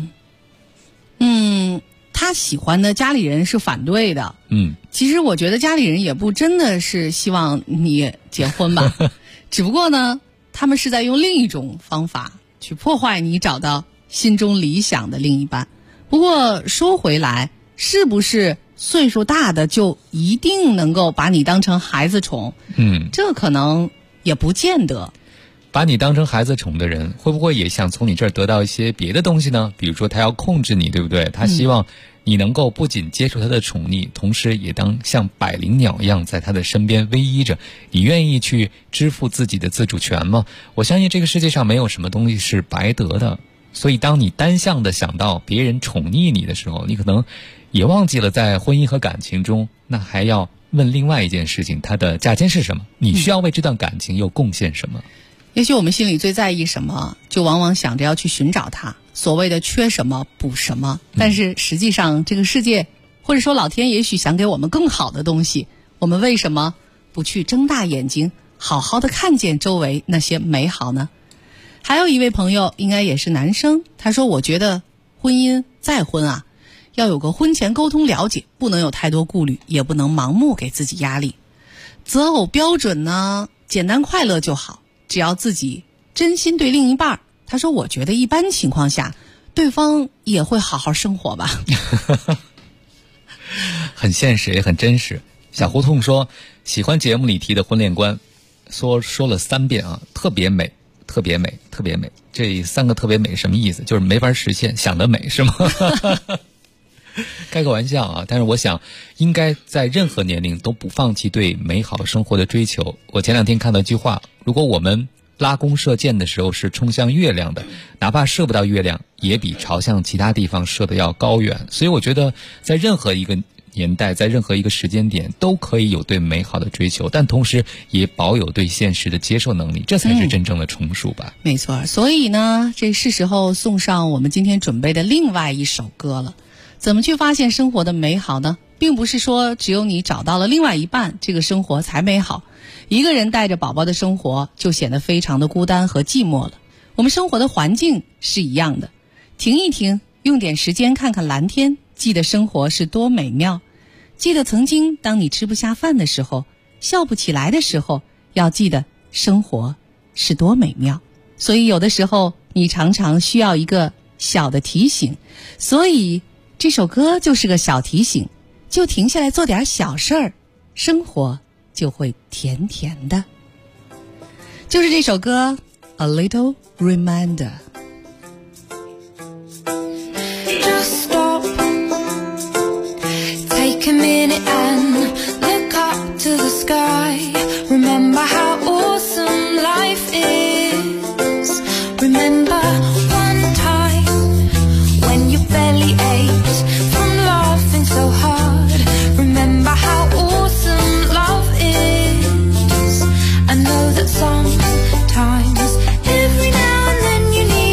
他喜欢的家里人是反对的。其实我觉得家里人也不真的是希望你结婚吧，只不过呢，他们是在用另一种方法去破坏你找到心中理想的另一半。不过说回来，是不是岁数大的就一定能够把你当成孩子宠？这可能也不见得。 把你当成孩子宠的人，会不会也想从你这儿得到一些别的东西呢？比如说他要控制你，对不对？他希望你能够不仅接受他的宠溺，同时也当像百灵鸟一样在他的身边偎依着。你愿意去支付自己的自主权吗？我相信这个世界上没有什么东西是白得的，所以当你单向的想到别人宠溺你的时候，你可能也忘记了在婚姻和感情中，那还要问另外一件事情，它的价钱是什么？你需要为这段感情又贡献什么？ 也许我们心里最在意什么，就往往想着要去寻找它，所谓的缺什么补什么。但是实际上这个世界，或者说老天也许想给我们更好的东西，我们为什么不去睁大眼睛好好的看见周围那些美好呢？还有一位朋友应该也是男生，他说，我觉得婚姻再婚啊，要有个婚前沟通了解，不能有太多顾虑，也不能盲目给自己压力。择偶标准呢，简单快乐就好，只要自己真心对另一半，他说我觉得一般情况下对方也会好好生活吧。 很现实也很真实。小胡同说，喜欢节目里提的婚恋观，说了3遍啊，特别美特别美特别美。这3个特别美什么意思？就是没法实现，想得美是吗？开个玩笑啊，但是我想应该在任何年龄都不放弃对美好生活的追求。我前2天看到一句话，如果我们拉弓射箭的时候是冲向月亮的，哪怕射不到月亮，也比朝向其他地方射的要高远。所以我觉得在任何一个年代，在任何一个时间点，都可以有对美好的追求，但同时也保有对现实的接受能力，这才是真正的成熟吧。 没错，所以呢，这是时候送上我们今天准备的另外一首歌了。怎么去发现生活的美好呢？并不是说只有你找到了另外一半，这个生活才美好。一个人带着宝宝的生活就显得非常的孤单和寂寞了。我们生活的环境是一样的，停一停，用点时间看看蓝天，记得生活是多美妙。记得曾经当你吃不下饭的时候，笑不起来的时候，要记得生活是多美妙。所以有的时候你常常需要一个小的提醒，所以这首歌就是个小提醒，就停下来做点小事儿，生活就会甜甜的。就是这首歌 A Little Reminder。 Just stop, take a minute and look up to the sky. Remember how awesome life is. Remember one time when your belly ached from laughing so hard. Remember how awesome love is. I know that sometimes, every now and then you need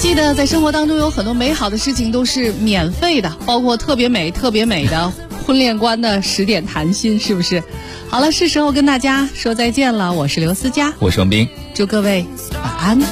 记得在生活当中有很多美好的事情都是免费的，包括特别美的婚恋观的10点谈心，是不是？好了，是时候跟大家说再见了。我是刘思佳， 我是王斌， 祝各位晚安。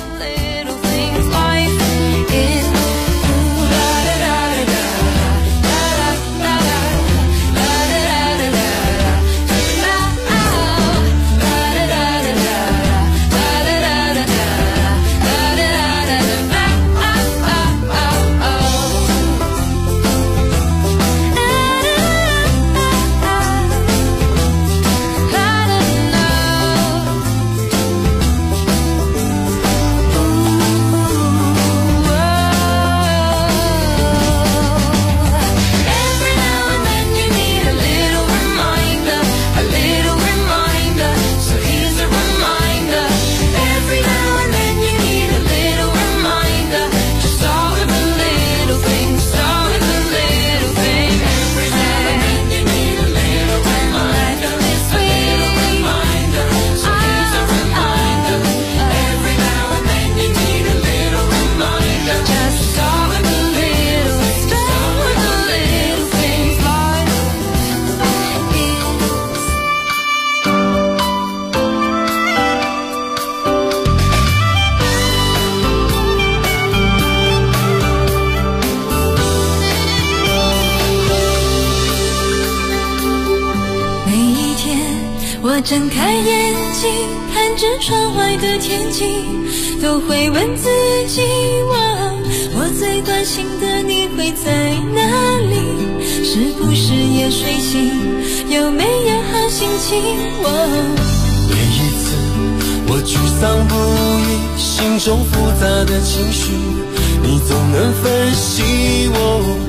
我睁开眼睛，看着窗外的天气，都会问自己，我最关心的你会在哪里？是不是也睡醒？有没有好心情？ 每一次我沮丧不已，心中复杂的情绪，你总能分析我。